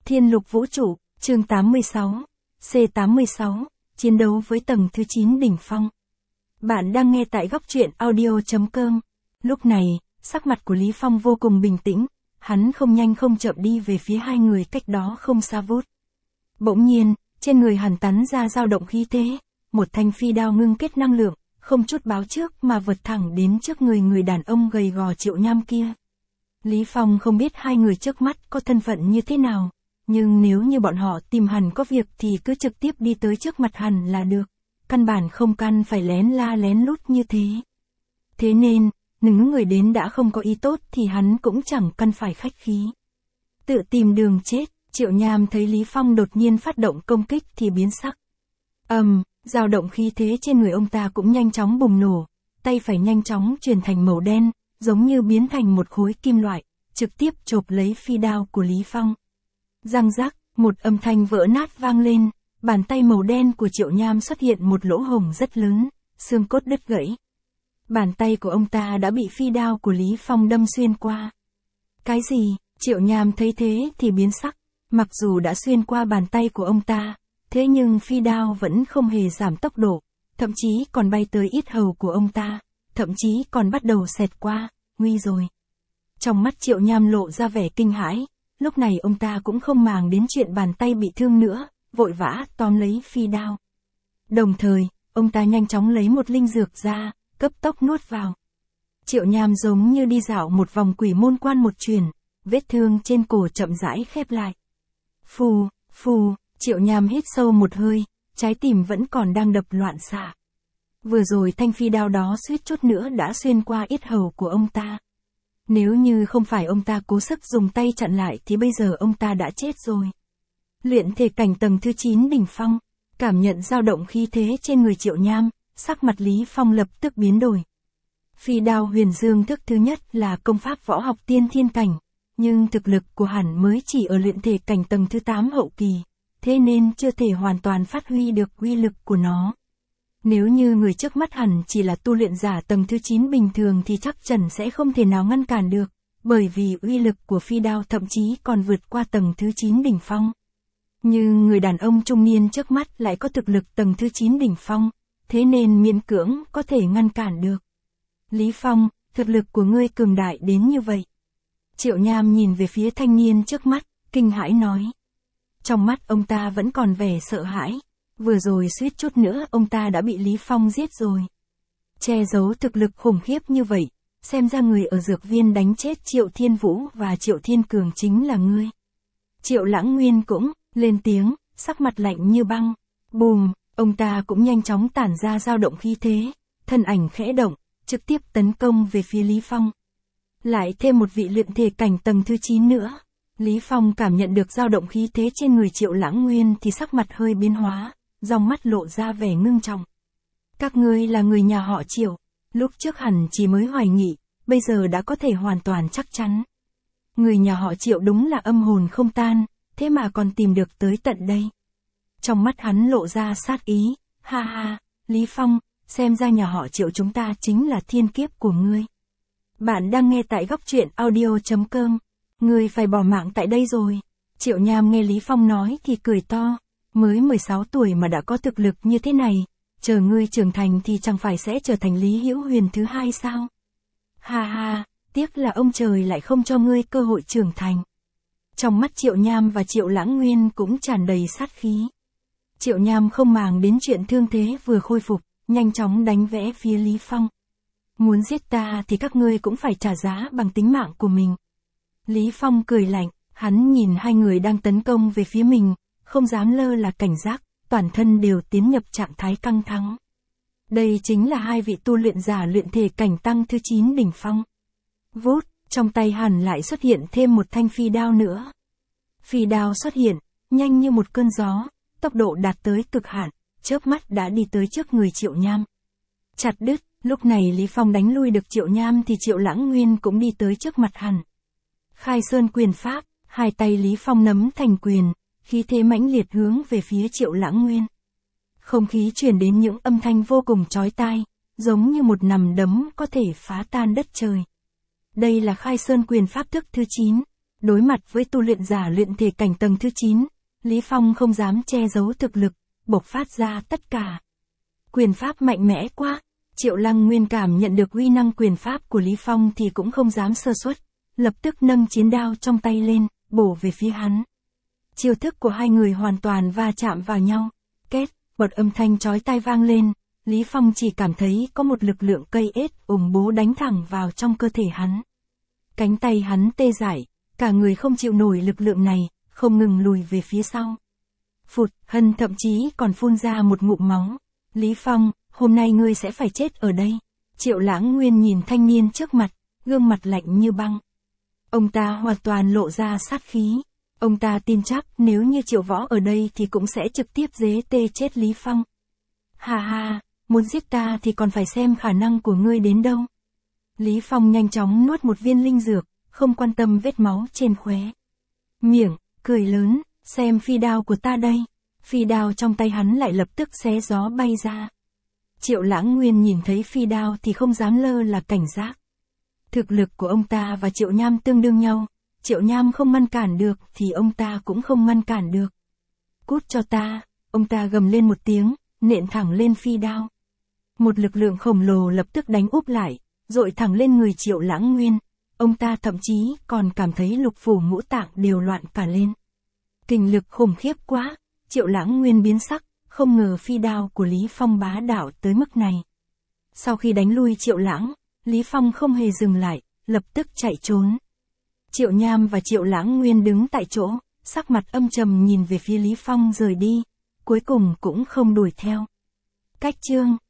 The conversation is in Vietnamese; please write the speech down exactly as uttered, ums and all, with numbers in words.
Thiên lục vũ trụ, chương tám mươi sáu, C tám mươi sáu, chiến đấu với tầng thứ chín đỉnh phong. Bạn đang nghe tại góc truyện audio chấm com. Lúc này, sắc mặt của Lý Phong vô cùng bình tĩnh, hắn không nhanh không chậm đi về phía hai người cách đó không xa vút. Bỗng nhiên, trên người hắn tắn ra dao động khí thế, một thanh phi đao ngưng kết năng lượng, không chút báo trước mà vượt thẳng đến trước người người đàn ông gầy gò Triệu Nham kia. Lý Phong không biết hai người trước mắt có thân phận như thế nào, nhưng nếu như bọn họ tìm hắn có việc thì cứ trực tiếp đi tới trước mặt hắn là được, căn bản không cần phải lén la lén lút như thế. Thế nên, nếu người đến đã không có ý tốt thì hắn cũng chẳng cần phải khách khí. Tự tìm đường chết, Triệu Nham thấy Lý Phong đột nhiên phát động công kích thì biến sắc. Ầm, um, dao động khí thế trên người ông ta cũng nhanh chóng bùng nổ, tay phải nhanh chóng chuyển thành màu đen, giống như biến thành một khối kim loại, trực tiếp chộp lấy phi đao của Lý Phong. Răng rắc, một âm thanh vỡ nát vang lên, bàn tay màu đen của Triệu Nham xuất hiện một lỗ hổng rất lớn, xương cốt đứt gãy. Bàn tay của ông ta đã bị phi đao của Lý Phong đâm xuyên qua. Cái gì? Triệu Nham thấy thế thì biến sắc, mặc dù đã xuyên qua bàn tay của ông ta, thế nhưng phi đao vẫn không hề giảm tốc độ, thậm chí còn bay tới yết hầu của ông ta, thậm chí còn bắt đầu xẹt qua, nguy rồi. Trong mắt Triệu Nham lộ ra vẻ kinh hãi, lúc này ông ta cũng không màng đến chuyện bàn tay bị thương nữa, vội vã tóm lấy phi đao. Đồng thời, ông ta nhanh chóng lấy một linh dược ra, cấp tốc nuốt vào. Triệu Nham giống như đi dạo một vòng quỷ môn quan một chuyền, vết thương trên cổ chậm rãi khép lại. Phù, phù, Triệu Nham hít sâu một hơi, trái tim vẫn còn đang đập loạn xạ. Vừa rồi thanh phi đao đó suýt chút nữa đã xuyên qua yết hầu của ông ta. Nếu như không phải ông ta cố sức dùng tay chặn lại thì bây giờ ông ta đã chết rồi. Luyện thể cảnh tầng thứ chín đỉnh phong, cảm nhận dao động khí thế trên người Triệu Nham, sắc mặt Lý Phong lập tức biến đổi. Phi đao huyền dương thức thứ nhất là công pháp võ học tiên thiên cảnh, nhưng thực lực của hắn mới chỉ ở luyện thể cảnh tầng thứ tám hậu kỳ, thế nên chưa thể hoàn toàn phát huy được uy lực của nó. Nếu như người trước mắt hẳn chỉ là tu luyện giả tầng thứ chín bình thường thì chắc chắn sẽ không thể nào ngăn cản được, bởi vì uy lực của phi đao thậm chí còn vượt qua tầng thứ chín đỉnh phong. Nhưng người đàn ông trung niên trước mắt lại có thực lực tầng thứ chín đỉnh phong, thế nên miễn cưỡng có thể ngăn cản được. Lý Phong, thực lực của ngươi cường đại đến như vậy. Triệu Nham nhìn về phía thanh niên trước mắt, kinh hãi nói. Trong mắt ông ta vẫn còn vẻ sợ hãi. Vừa rồi suýt chút nữa ông ta đã bị Lý Phong giết rồi. Che giấu thực lực khủng khiếp như vậy, xem ra người ở dược viên đánh chết Triệu Thiên Vũ và Triệu Thiên Cường chính là ngươi. Triệu Lãng Nguyên cũng lên tiếng, sắc mặt lạnh như băng. Bùm, ông ta cũng nhanh chóng tản ra dao động khí thế, thân ảnh khẽ động, trực tiếp tấn công về phía Lý Phong. Lại thêm một vị luyện thể cảnh tầng thứ chín nữa. Lý Phong cảm nhận được dao động khí thế trên người Triệu Lãng Nguyên thì sắc mặt hơi biến hóa, trong mắt lộ ra vẻ ngưng trọng. Các ngươi là người nhà họ Triệu, lúc trước hẳn chỉ mới hoài nghị, bây giờ đã có thể hoàn toàn chắc chắn. Người nhà họ Triệu đúng là âm hồn không tan, thế mà còn tìm được tới tận đây. Trong mắt hắn lộ ra sát ý, ha ha, Lý Phong, xem ra nhà họ Triệu chúng ta chính là thiên kiếp của ngươi. Bạn đang nghe tại góc truyện audio chấm com. Ngươi phải bỏ mạng tại đây rồi. Triệu Nham nghe Lý Phong nói thì cười to. Mới mười sáu tuổi mà đã có thực lực như thế này, chờ ngươi trưởng thành thì chẳng phải sẽ trở thành Lý Hữu Huyền thứ hai sao? Ha ha, tiếc là ông trời lại không cho ngươi cơ hội trưởng thành. Trong mắt Triệu Nham và Triệu Lãng Nguyên cũng tràn đầy sát khí. Triệu Nham không màng đến chuyện thương thế vừa khôi phục, nhanh chóng đánh vẽ phía Lý Phong. Muốn giết ta thì các ngươi cũng phải trả giá bằng tính mạng của mình. Lý Phong cười lạnh, hắn nhìn hai người đang tấn công về phía mình, không dám lơ là cảnh giác, toàn thân đều tiến nhập trạng thái căng thẳng. Đây chính là hai vị tu luyện giả luyện thể cảnh tăng thứ chín đỉnh phong. Vút, trong tay hắn lại xuất hiện thêm một thanh phi đao nữa. Phi đao xuất hiện, nhanh như một cơn gió, tốc độ đạt tới cực hạn, chớp mắt đã đi tới trước người Triệu Nham. Chặt đứt, lúc này Lý Phong đánh lui được Triệu Nham thì Triệu Lãng Nguyên cũng đi tới trước mặt hắn. Khai Sơn quyền pháp, hai tay Lý Phong nắm thành quyền, khí thế mãnh liệt hướng về phía Triệu Lãng Nguyên. Không khí truyền đến những âm thanh vô cùng chói tai, giống như một nắm đấm có thể phá tan đất trời. Đây là Khai Sơn quyền pháp thức thứ chín. Đối mặt với tu luyện giả luyện thể cảnh tầng thứ chín, Lý Phong không dám che giấu thực lực, bộc phát ra tất cả. Quyền pháp mạnh mẽ quá, Triệu Lăng Nguyên cảm nhận được uy năng quyền pháp của Lý Phong thì cũng không dám sơ suất, lập tức nâng chiến đao trong tay lên, bổ về phía hắn. Chiêu thức của hai người hoàn toàn va chạm vào nhau, kết, một âm thanh chói tai vang lên, Lý Phong chỉ cảm thấy có một lực lượng cây ết ủng bố đánh thẳng vào trong cơ thể hắn. Cánh tay hắn tê dại, cả người không chịu nổi lực lượng này, không ngừng lùi về phía sau. Phụt, Hân thậm chí còn phun ra một ngụm máu. Lý Phong, hôm nay ngươi sẽ phải chết ở đây. Triệu Lãng Nguyên nhìn thanh niên trước mặt, gương mặt lạnh như băng. Ông ta hoàn toàn lộ ra sát khí. Ông ta tin chắc nếu như Triệu Võ ở đây thì cũng sẽ trực tiếp dế tê chết Lý Phong. Hà hà, muốn giết ta thì còn phải xem khả năng của ngươi đến đâu. Lý Phong nhanh chóng nuốt một viên linh dược, không quan tâm vết máu trên khóe miệng, cười lớn, xem phi đao của ta đây. Phi đao trong tay hắn lại lập tức xé gió bay ra. Triệu Lãng Nguyên nhìn thấy phi đao thì không dám lơ là cảnh giác. Thực lực của ông ta và Triệu Nham tương đương nhau, Triệu Nham không ngăn cản được thì ông ta cũng không ngăn cản được. Cút cho ta, ông ta gầm lên một tiếng, nện thẳng lên phi đao. Một lực lượng khổng lồ lập tức đánh úp lại, dội thẳng lên người Triệu Lãng Nguyên. Ông ta thậm chí còn cảm thấy lục phủ ngũ tạng đều loạn cả lên. Kình lực khủng khiếp quá, Triệu Lãng Nguyên biến sắc, không ngờ phi đao của Lý Phong bá đạo tới mức này. Sau khi đánh lui Triệu Lãng, Lý Phong không hề dừng lại, lập tức chạy trốn. Triệu Nham và Triệu Lãng Nguyên đứng tại chỗ, sắc mặt âm trầm nhìn về phía Lý Phong rời đi, cuối cùng cũng không đuổi theo. Cách chương